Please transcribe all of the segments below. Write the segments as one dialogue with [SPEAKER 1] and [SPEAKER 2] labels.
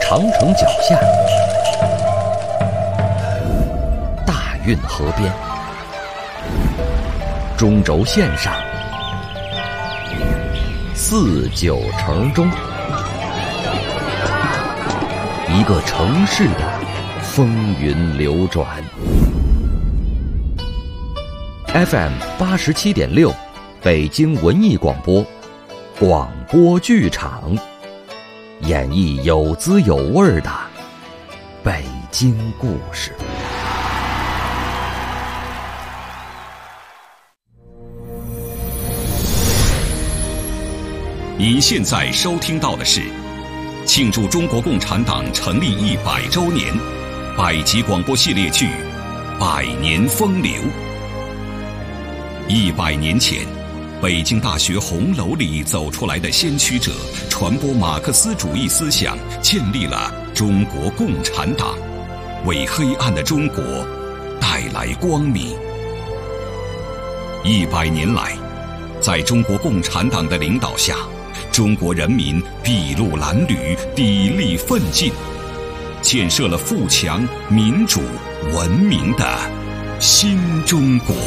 [SPEAKER 1] 长城脚下，大运河边，中轴线上，四九城中，一个城市的风云流转。FM 87.6，北京文艺广播，广播剧场，演绎有滋有味的北京故事。
[SPEAKER 2] 您现在收听到的是庆祝中国共产党成立100周年百集广播系列剧《百年风流》。100年前，北京大学红楼里走出来的先驱者，传播马克思主义思想，建立了中国共产党，为黑暗的中国带来光明。100年来，在中国共产党的领导下，中国人民筚路蓝缕，砥砺奋进，建设了富强、民主、文明的新中国。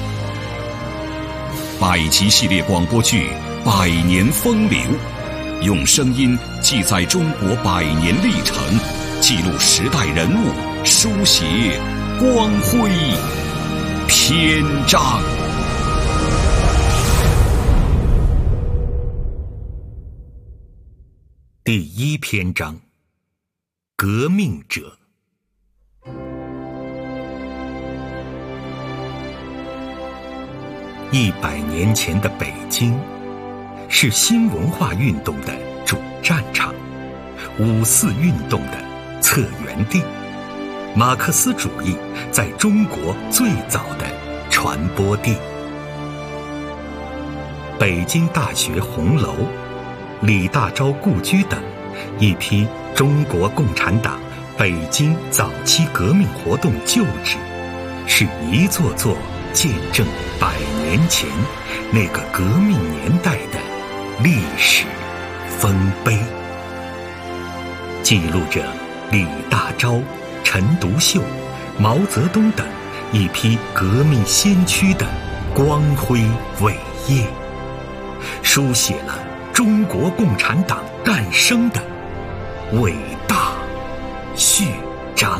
[SPEAKER 2] 百集系列广播剧《百年风流》，用声音记载中国100年历程，记录时代人物，书写光辉篇章。
[SPEAKER 3] 第1篇章：革命者。100年前的北京，是新文化运动的主战场，5四运动的策源地，马克思主义在中国最早的传播地。北京大学红楼、李大钊故居等一批中国共产党北京早期革命活动旧址，是一座座见证100年前那个革命年代的历史丰碑，记录着李大钊、陈独秀、毛泽东等一批革命先驱的光辉伟业，书写了中国共产党诞生的伟大序章。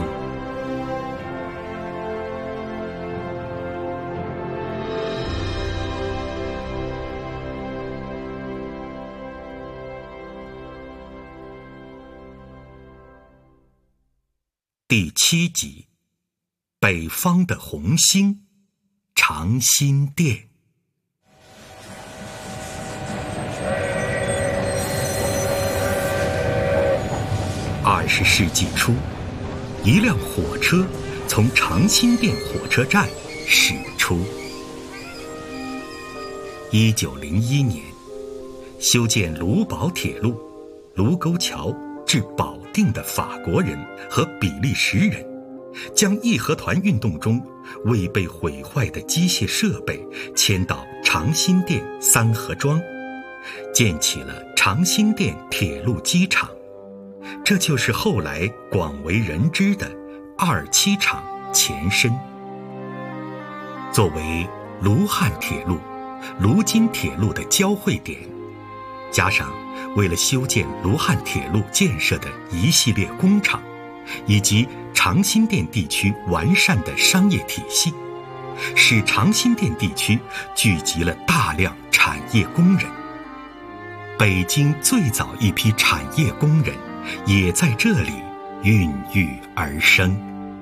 [SPEAKER 3] 第7集：北方的红星，长辛店。20世纪初，一辆火车从长辛店火车站驶出。1901年，修建卢宝铁路，卢沟桥至保定的法国人和比利时人，将义和团运动中未被毁坏的机械设备迁到长辛店三河庄，建起了长辛店铁路机场。这就是后来广为人知的27厂前身。作为卢汉铁路、卢津铁路的交汇点，加上为了修建卢汉铁路建设的一系列工厂，以及长辛店地区完善的商业体系，使长辛店地区聚集了大量产业工人。北京最早一批产业工人也在这里孕育而生。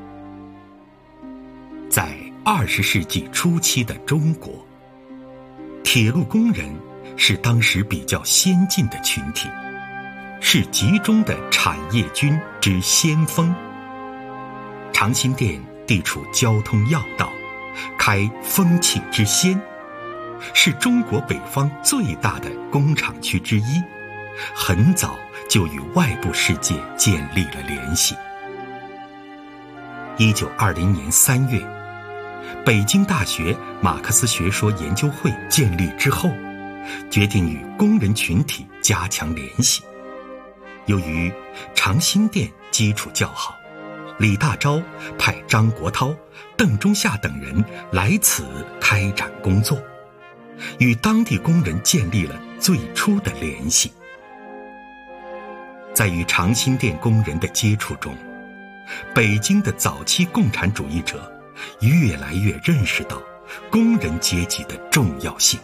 [SPEAKER 3] 在20世纪初期的中国，铁路工人是当时比较先进的群体，是集中的产业军之先锋。长辛店地处交通要道，开风气之先，是中国北方最大的工厂区之一，很早就与外部世界建立了联系。1920年3月，北京大学马克思学说研究会建立之后，决定与工人群体加强联系。 由于长辛店基础较好，李大钊派张国焘、邓中夏等人来此开展工作，与当地工人建立了最初的联系。在与长辛店工人的接触中，北京的早期共产主义者越来越认识到工人阶级的重要性。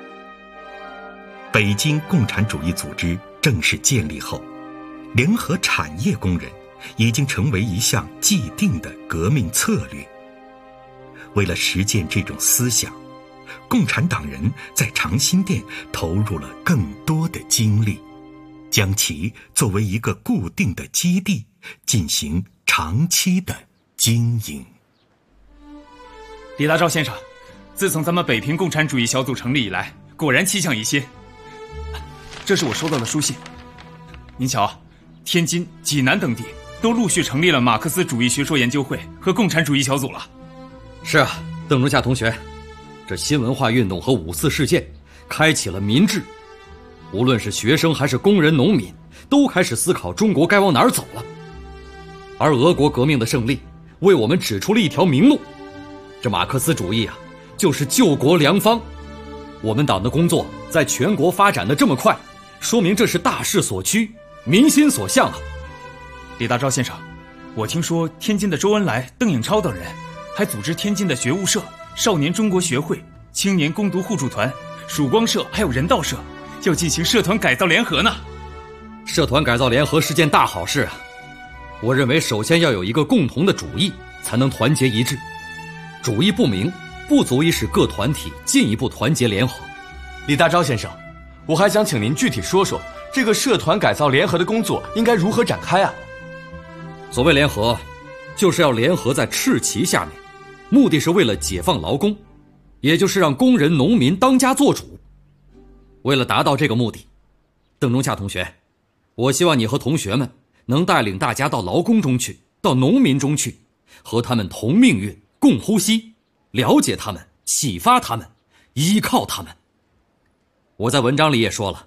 [SPEAKER 3] 北京共产主义组织正式建立后，联合产业工人已经成为一项既定的革命策略。为了实践这种思想，共产党人在长辛店投入了更多的精力，将其作为一个固定的基地进行长期的经营。
[SPEAKER 4] 李大钊先生，自从咱们北平共产主义小组成立以来，果然气象一新。这是我收到的书信。您瞧，天津、济南等地都陆续成立了马克思主义学说研究会和共产主义小组了。
[SPEAKER 1] 是啊，邓中夏同学，这新文化运动和五四事件开启了民智，无论是学生还是工人农民，都开始思考中国该往哪儿走了。而俄国革命的胜利为我们指出了一条明路，这马克思主义啊，就是救国良方。我们党的工作在全国发展的这么快，说明这是大势所趋，民心所向啊。
[SPEAKER 4] 李大钊先生，我听说天津的周恩来、邓颖超等人还组织天津的学务社、少年中国学会、青年攻读互助团、曙光社还有人道社，要进行社团改造联合呢。
[SPEAKER 1] 社团改造联合是件大好事啊。我认为首先要有一个共同的主义，才能团结一致。主义不明，不足以使各团体进一步团结联合。
[SPEAKER 5] 李大钊先生，我还想请您具体说说这个社团改造联合的工作应该如何展开啊？
[SPEAKER 1] 所谓联合，就是要联合在赤旗下面，目的是为了解放劳工，也就是让工人农民当家做主。为了达到这个目的，邓中夏同学，我希望你和同学们能带领大家到劳工中去，到农民中去，和他们同命运，共呼吸，了解他们，启发他们，依靠他们。我在文章里也说了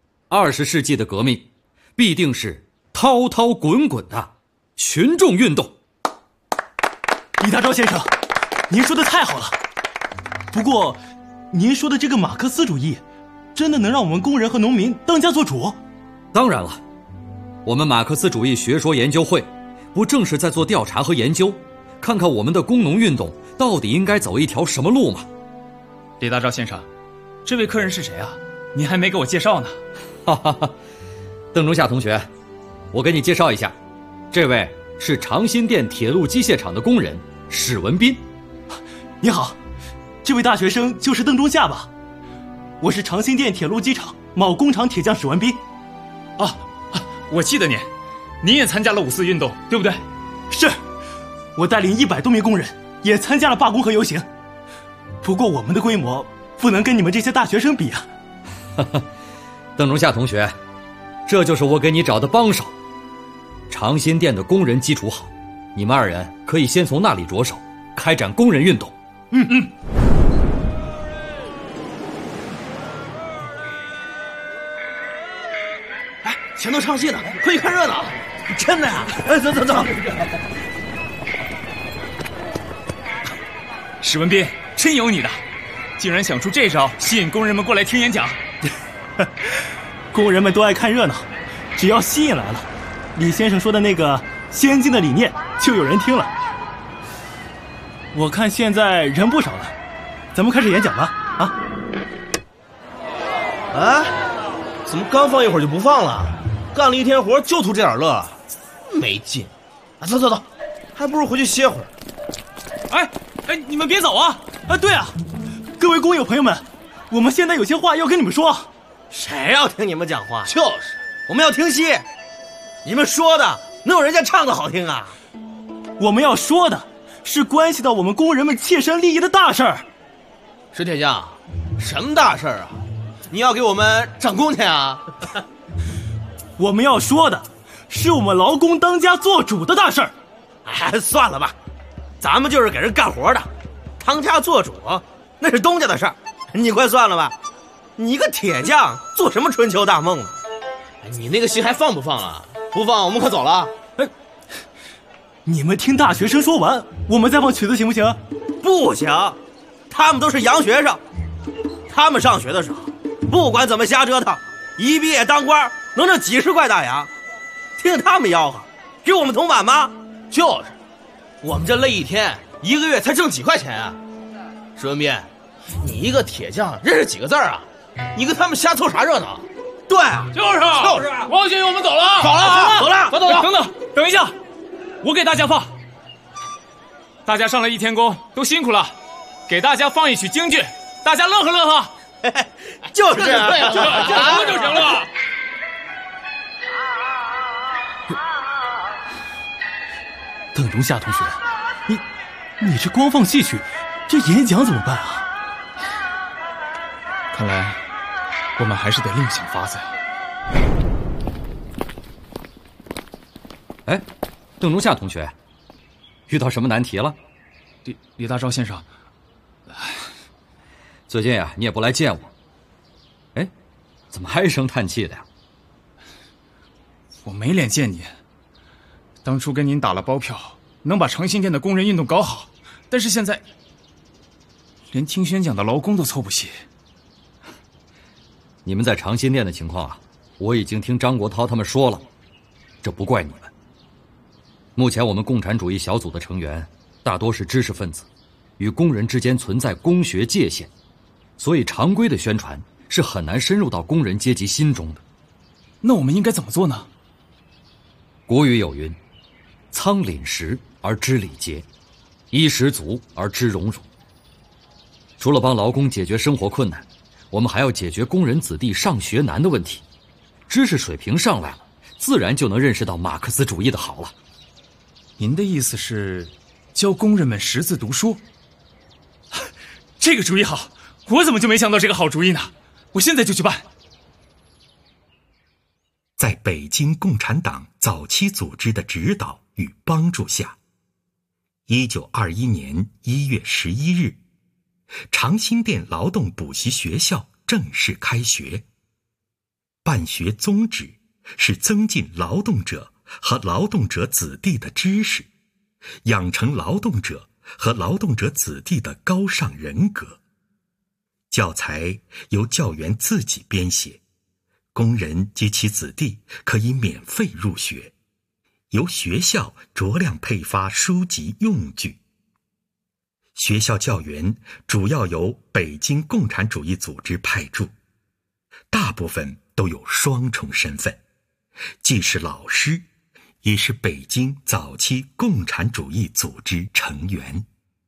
[SPEAKER 1] ，20世纪的革命必定是滔滔滚滚的群众运动。
[SPEAKER 6] 李大钊先生，您说的太好了。不过，您说的这个马克思主义，真的能让我们工人和农民当家做主？
[SPEAKER 1] 当然了，我们马克思主义学说研究会不正是在做调查和研究，看看我们的工农运动到底应该走一条什么路吗？
[SPEAKER 4] 李大钊先生，这位客人是谁啊？您还没给我介绍呢。
[SPEAKER 1] 哈哈哈，邓中夏同学，我给你介绍一下，这位是长辛店铁路机械厂的工人史文斌。
[SPEAKER 6] 你好，这位大学生就是邓中夏吧？我是长辛店铁路机厂某工厂铁匠史文斌。
[SPEAKER 4] 我记得您也参加了五四运动，对不对？
[SPEAKER 6] 是，我带领100多名工人也参加了罢工和游行。不过我们的规模不能跟你们这些大学生比啊。
[SPEAKER 1] 邓中夏同学，这就是我给你找的帮手。长辛店的工人基础好，你们2人可以先从那里着手，开展工人运动。
[SPEAKER 7] 前头唱戏呢，快去看热闹！真的呀！走走走！
[SPEAKER 4] 史文斌，真有你的，竟然想出这招吸引工人们过来听演讲。
[SPEAKER 6] 工人们都爱看热闹，只要吸引来了，李先生说的那个先进的理念就有人听了。我看现在人不少了，咱们开始演讲吧。
[SPEAKER 7] 怎么刚放一会儿就不放了？干了一天活就图这点乐，没劲！走走走，还不如回去歇会儿。
[SPEAKER 4] 你们别走啊！
[SPEAKER 6] 对啊，各位工友朋友们，我们现在有些话要跟你们说。
[SPEAKER 7] 谁要听你们讲话？就是，我们要听戏。你们说的能有人家唱的好听啊？
[SPEAKER 6] 我们要说的是关系到我们工人们切身利益的大事儿。
[SPEAKER 7] 石铁匠，什么大事儿啊？你要给我们涨工钱啊？
[SPEAKER 6] 我们要说的是我们劳工当家做主的大事儿。
[SPEAKER 7] 算了吧，咱们就是给人干活的，当家做主那是东家的事儿，你快算了吧。你一个铁匠做什么春秋大梦啊？
[SPEAKER 8] 你那个戏还放不放啊？
[SPEAKER 7] 不放我们可走了。
[SPEAKER 6] 你们听大学生说完，我们再放曲子行不行？
[SPEAKER 7] 不行，他们都是洋学生，他们上学的时候，不管怎么瞎折腾，一毕业当官能挣几十块大洋，听他们吆喝，给我们铜板吗？就是，我们这累一天，一个月才挣几块钱啊！顺便，你一个铁匠认识几个字啊？你跟他们瞎凑啥热闹？对啊，
[SPEAKER 4] 就是，王学友，我们走了，
[SPEAKER 7] 走了，走。
[SPEAKER 4] 等一下，我给大家放。大家上了一天工，都辛苦了，给大家放一曲京剧，大家乐呵乐呵。
[SPEAKER 7] 就是这样，
[SPEAKER 4] 就行了。
[SPEAKER 6] 邓荣夏同学，你这光放戏曲，这演讲怎么办啊？
[SPEAKER 4] 看来我们还是得另想法子。
[SPEAKER 1] 哎，邓荣夏同学，遇到什么难题了？
[SPEAKER 4] 李大钊先生，
[SPEAKER 1] 最近呀，你也不来见我。哎，怎么唉声叹气的呀？
[SPEAKER 4] 我没脸见你。当初跟您打了包票，能把长辛店的工人运动搞好，但是现在连听宣讲的劳工都凑不齐。
[SPEAKER 1] 你们在长辛店的情况啊，我已经听张国焘他们说了，这不怪你们。目前我们共产主义小组的成员大多是知识分子，与工人之间存在工学界限，所以常规的宣传是很难深入到工人阶级心中的。
[SPEAKER 4] 那我们应该怎么做呢？
[SPEAKER 1] 古语有云：仓廪实而知礼节，衣食足而知荣辱。除了帮劳工解决生活困难，我们还要解决工人子弟上学难的问题。知识水平上来了，自然就能认识到马克思主义的好了。
[SPEAKER 4] 您的意思是教工人们识字读书？这个主意好，我怎么就没想到这个好主意呢？我现在就去办。
[SPEAKER 3] 在北京共产党早期组织的指导与帮助下，1921年1月11日，长辛店劳动补习学校正式开学。办学宗旨是增进劳动者和劳动者子弟的知识，养成劳动者和劳动者子弟的高尚人格。教材由教员自己编写，工人及其子弟可以免费入学，由学校酌量配发书籍用具。学校教员主要由北京共产主义组织派驻，大部分都有双重身份，既是老师，也是北京早期共产主义组织成员。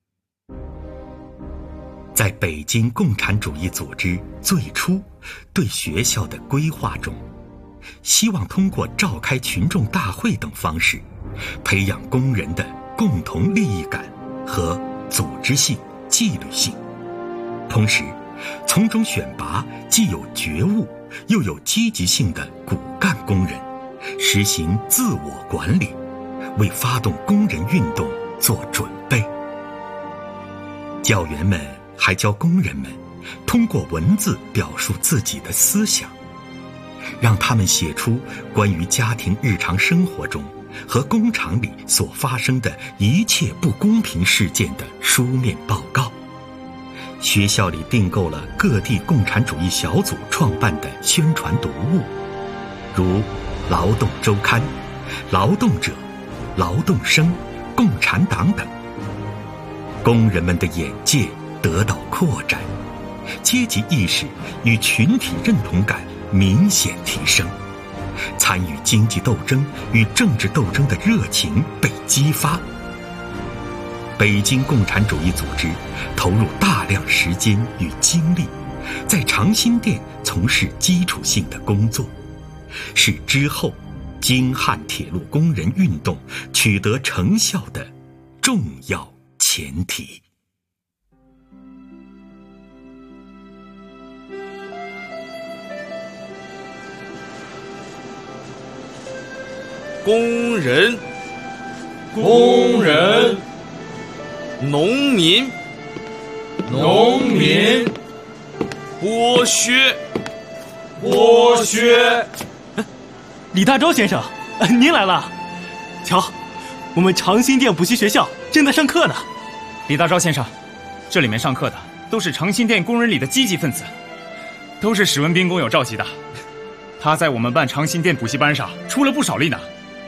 [SPEAKER 3] 在北京共产主义组织最初对学校的规划中，希望通过召开群众大会等方式，培养工人的共同利益感和组织性、纪律性，同时从中选拔既有觉悟又有积极性的骨干工人，实行自我管理，为发动工人运动做准备。教员们还教工人们通过文字表述自己的思想，让他们写出关于家庭日常生活中和工厂里所发生的一切不公平事件的书面报告。学校里订购了各地共产主义小组创办的宣传读物，如《劳动周刊》、《劳动者》、《劳动生》、《共产党》等。工人们的眼界得到扩展，阶级意识与群体认同感明显提升，参与经济斗争与政治斗争的热情被激发。北京共产主义组织投入大量时间与精力，在长辛店从事基础性的工作，是之后京汉铁路工人运动取得成效的重要前提。
[SPEAKER 7] 工人，农民，剥削。
[SPEAKER 6] 李大钊先生， 您来了，瞧，我们长辛店补习学校正在上课呢。
[SPEAKER 4] 李大钊先生，这里面上课的都是长辛店工人里的积极分子，都是史文彬工友召集的。他在我们办长辛店补习班上出了不少力呢。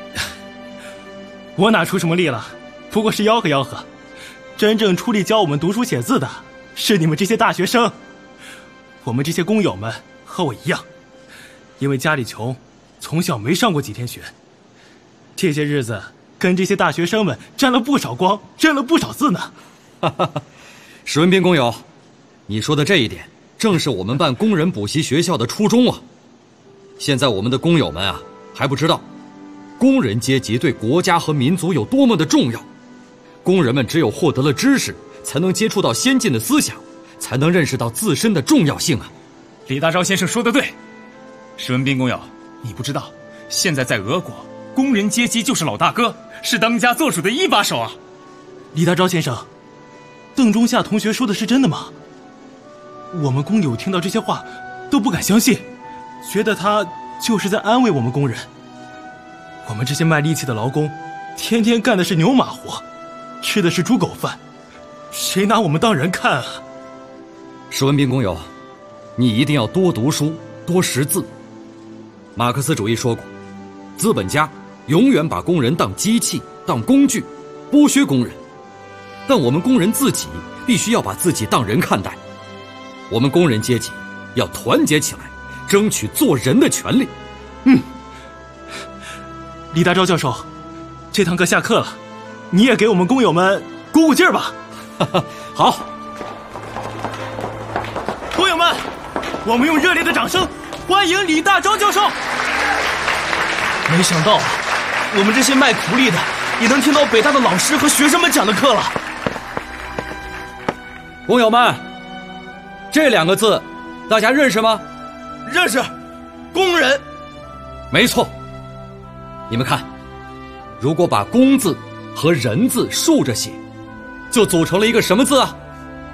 [SPEAKER 6] 我哪出什么力了，不过是吆喝吆喝。真正出力教我们读书写字的是你们这些大学生。我们这些工友们和我一样，因为家里穷，从小没上过几天学。这些日子跟这些大学生们沾了不少光，认了不少字呢。
[SPEAKER 1] 史文彬工友，你说的这一点正是我们办工人补习学校的初衷啊。现在我们的工友们啊还不知道，工人阶级对国家和民族有多么的重要。工人们只有获得了知识，才能接触到先进的思想，才能认识到自身的重要性啊。
[SPEAKER 4] 李大钊先生说得对，史文彬工友，你不知道，现在在俄国，工人阶级就是老大哥，是当家做主的一把手啊。
[SPEAKER 6] 李大钊先生，邓中夏同学说的是真的吗？我们工友听到这些话都不敢相信，觉得他就是在安慰我们工人。我们这些卖力气的劳工，天天干的是牛马活，吃的是猪狗饭，谁拿我们当人看啊？
[SPEAKER 1] 史文彬工友，你一定要多读书，多识字。马克思主义说过，资本家永远把工人当机器，当工具，剥削工人。但我们工人自己必须要把自己当人看待。我们工人阶级要团结起来，争取做人的权利。
[SPEAKER 6] 李大钊教授，这堂课下课了，你也给我们工友们鼓鼓劲儿吧。
[SPEAKER 1] 好，
[SPEAKER 6] 工友们，我们用热烈的掌声欢迎李大钊教授。
[SPEAKER 7] 没想到我们这些卖苦力的也能听到北大的老师和学生们讲的课了。
[SPEAKER 1] 工友们，这两个字大家认识吗？
[SPEAKER 7] 认识，工人。
[SPEAKER 1] 没错。你们看，如果把工字和人字竖着写，就组成了一个什么字啊？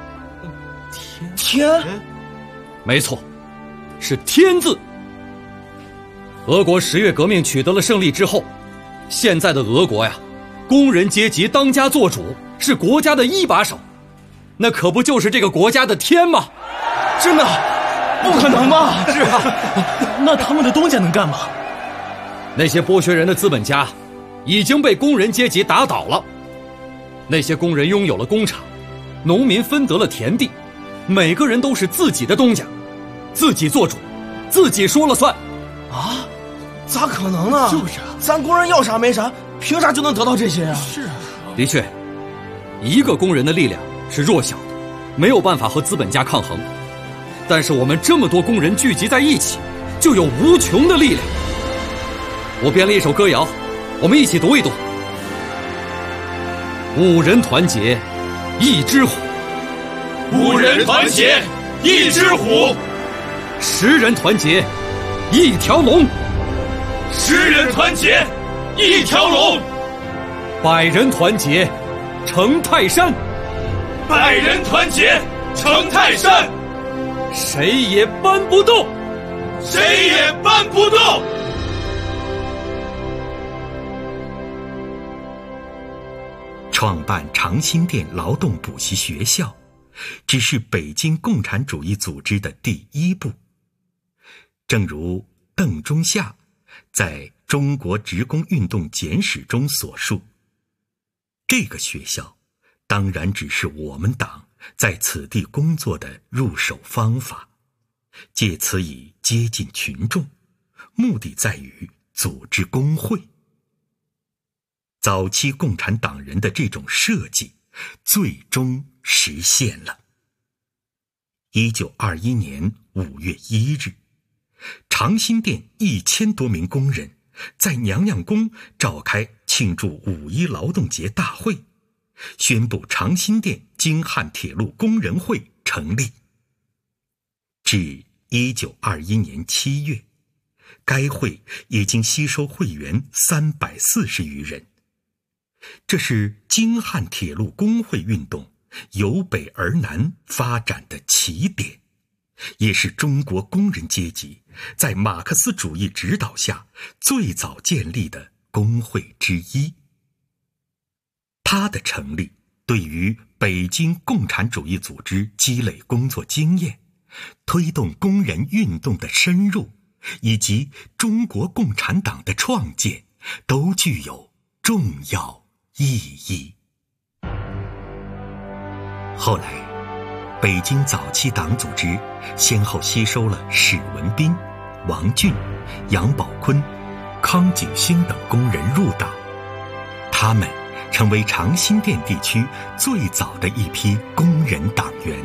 [SPEAKER 7] 天？
[SPEAKER 1] 没错，是天字。俄国10月革命取得了胜利之后，现在的俄国呀，工人阶级当家作主，是国家的一把手，那可不就是这个国家的天吗？
[SPEAKER 7] 真的？不可能吧？
[SPEAKER 1] 是啊。
[SPEAKER 6] 那他们的东家能干吗？
[SPEAKER 1] 那些剥削人的资本家已经被工人阶级打倒了，那些工人拥有了工厂，农民分得了田地，每个人都是自己的东家，自己做主，自己说了算。
[SPEAKER 7] 啊？咋可能呢？
[SPEAKER 6] 就是啊，
[SPEAKER 7] 咱工人要啥没啥，凭啥就能得到这些啊？
[SPEAKER 6] 是啊。
[SPEAKER 1] 的确，一个工人的力量是弱小的，没有办法和资本家抗衡，但是我们这么多工人聚集在一起，就有无穷的力量。我编了一首歌谣，我们一起读一读。5人团结一只虎
[SPEAKER 2] ，5人团结一只虎
[SPEAKER 1] ，10人团结一条龙
[SPEAKER 2] ，10人团结一条龙
[SPEAKER 1] ，100人团结成泰山
[SPEAKER 2] ，100人团结成泰山，
[SPEAKER 1] 谁也搬不动，
[SPEAKER 2] 谁也搬不动。
[SPEAKER 3] 创办长辛店劳动补习学校，只是北京共产主义组织的第一步。正如邓中夏在《中国职工运动简史》中所述，这个学校当然只是我们党在此地工作的入手方法，借此以接近群众，目的在于组织工会。早期共产党人的这种设计最终实现了。1921年5月1日，长辛店1000多名工人在娘娘宫召开庆祝5·1劳动节大会，宣布长辛店京汉铁路工人会成立。至1921年7月，该会已经吸收会员340余人。这是京汉铁路工会运动由北而南发展的起点， 也是中国工人阶级在马克思主义指导下最早建立的工会之一。它的成立对于北京共产主义组织积累工作经验、推动工人运动的深入，以及中国共产党的创建，都具有重要意义。后来，北京早期党组织先后吸收了史文彬、王俊、杨宝坤、康景星等工人入党，他们成为长辛店地区最早的一批工人党员。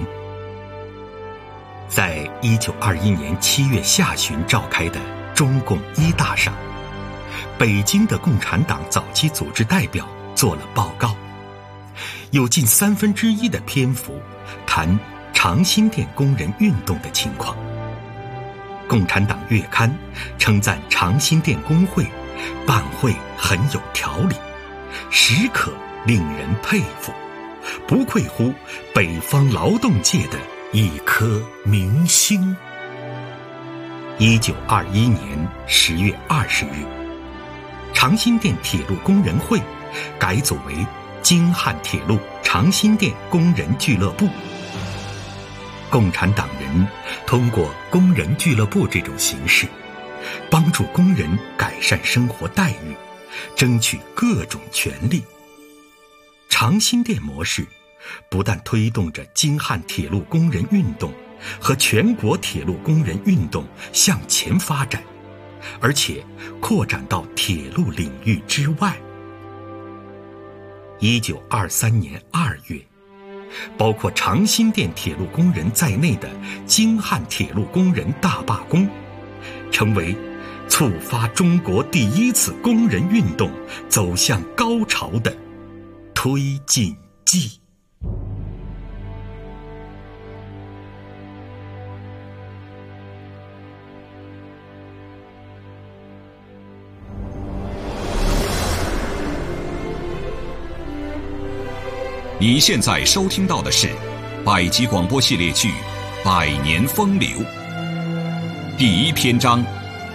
[SPEAKER 3] 在1921年7月下旬召开的中共一大上，北京的共产党早期组织代表做了报告，有近1/3的篇幅谈长辛店工人运动的情况。共产党月刊称赞长辛店工会办会很有条理，实可令人佩服，不愧乎北方劳动界的一颗明星。1921年10月20日，长辛店铁路工人会改组为京汉铁路长辛店工人俱乐部。共产党人通过工人俱乐部这种形式，帮助工人改善生活待遇，争取各种权利。长辛店模式不但推动着京汉铁路工人运动和全国铁路工人运动向前发展，而且扩展到铁路领域之外。1923年2月，包括长辛店铁路工人在内的京汉铁路工人大罢工，成为触发中国第一次工人运动走向高潮的推进剂。
[SPEAKER 2] 你现在收听到的是百集广播系列剧《百年风流》第1篇章，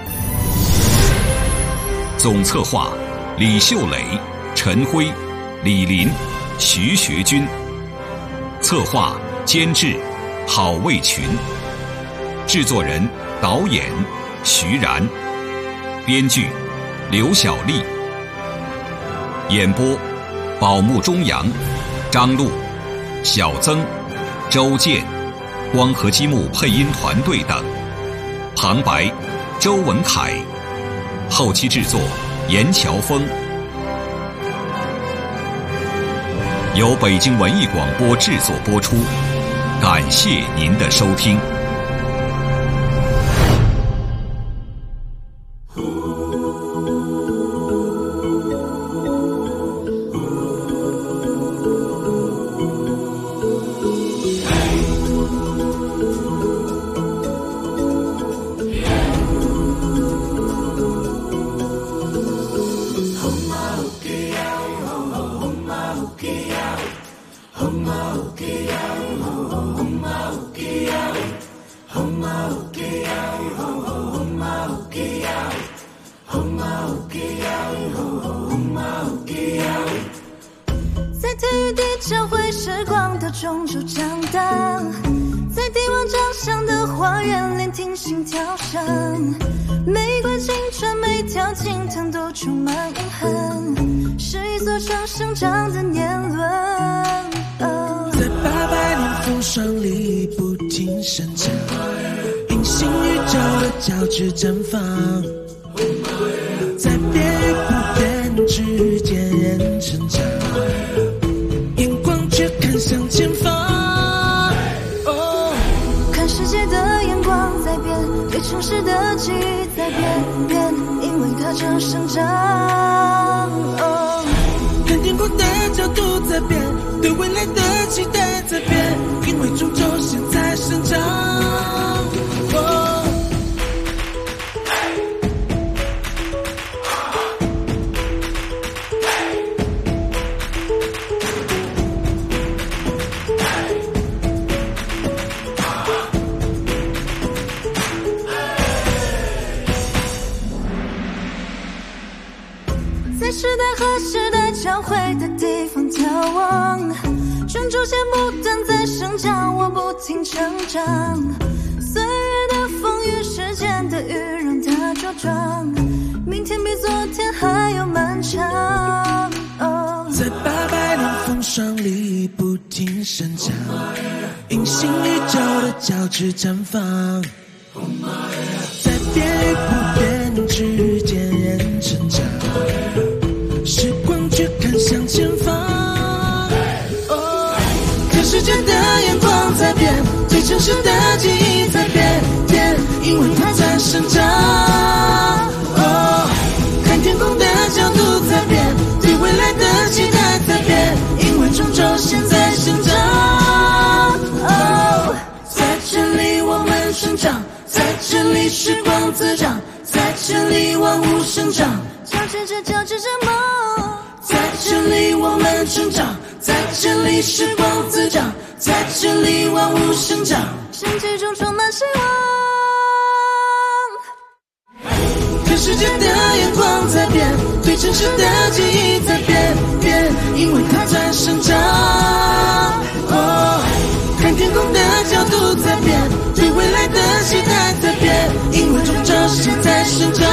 [SPEAKER 2] 总策划李秀磊、陈辉、李林、徐学军，策划监制郝卫群，制作人导演徐然，编剧刘小丽，演播宝木中阳、张璐、小曾、周健，光合积木配音团队等，旁白周文凯，后期制作严乔峰，由北京文艺广播制作播出，感谢您的收听。
[SPEAKER 8] 在体育地教会时光的中州长大，在帝王长相的花园聆听心跳声，玫瑰青春每条青藤都充满遗憾，是一座城生长的年轮。
[SPEAKER 9] 在800年风霜里不停生长，平行宇宙的交织绽放，在变与不变之间人成长，眼光却看向前方。
[SPEAKER 8] 看世界的眼光在变，对城市的记忆在变，因为它正生长。
[SPEAKER 9] 看天空的角度在变，对未来的期待在变，因为中州现在生长。
[SPEAKER 8] 在时代和时代交汇的地方眺望，全球线不断在生长，我不停成长。岁月的风雨，时间的雨，让它茁壮。明天比昨天还要漫长。
[SPEAKER 9] 在800年风霜里不停生长，隐形宇宙的交织绽放。在变与不变之间人成长，时光却看向前方。看世界的眼光在变，对城市的记忆在变，因为它在生长。看天空的角度在变，对未来的期待在变，因为中轴线在生长。在这里我们生长，在这里时光滋长，在这里万物生长，交织着梦。在这里我们生长，在这里时光滋长，在这里万物生长，生机中充满希望。看世界的眼光在变，对城市的记忆在变，因为它在生长。看天空的角度在变，对未来的期待在变，因为中轴线在生长。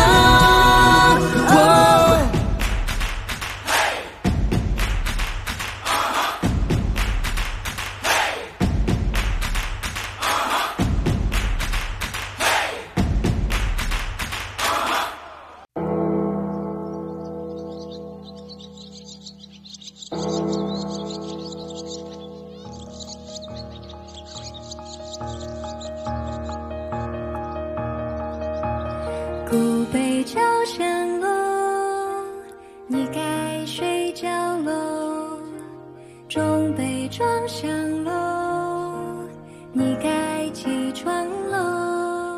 [SPEAKER 8] 古北朝香楼，你该睡觉喽。中北庄香楼，你该起床喽。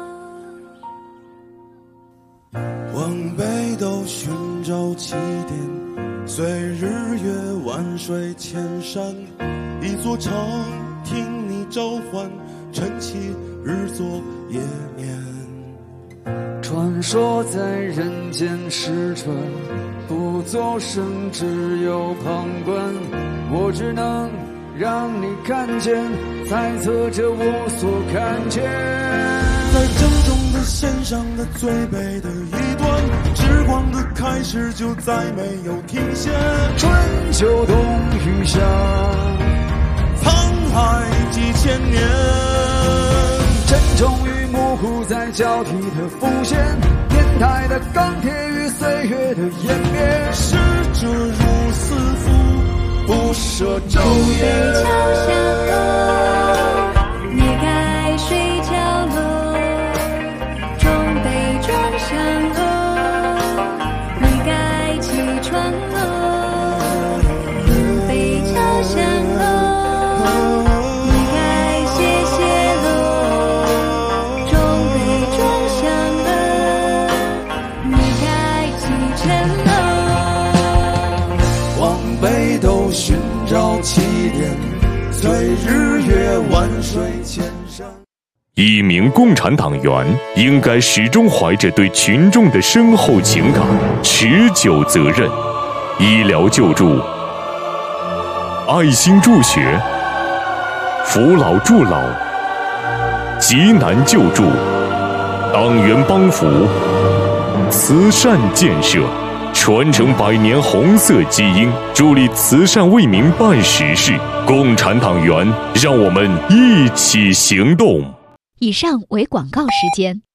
[SPEAKER 10] 往北斗寻找起点，随日月万水千山，一座城听你召唤，晨起日作夜眠。
[SPEAKER 11] 传说在人间失传，不作声，只有旁观。我只能让你看见，猜测着我所看见。
[SPEAKER 10] 在正中的线上的最北的一端，时光的开始就再没有停歇。
[SPEAKER 11] 春秋冬雨夏，
[SPEAKER 10] 沧海几千年，
[SPEAKER 11] 真终于模糊在交替的浮现，年代的钢铁与岁月的湮灭，
[SPEAKER 10] 逝者如斯夫，不舍昼夜。
[SPEAKER 8] 朝香楼，你该睡觉喽。中北庄香楼，你该起床喽。古北朝香楼，你该歇歇喽。中北庄香楼，你该启程喽。
[SPEAKER 10] 往北斗寻找起点，随日月万水千山。
[SPEAKER 12] 一名共产党员应该始终怀着对群众的深厚情感、持久责任。医疗救助、爱心助学、扶老助老、急难救助、党员帮扶、慈善建设，传承100年红色基因，助力慈善为民办实事。共产党员，让我们一起行动。
[SPEAKER 13] 以上为广告时间。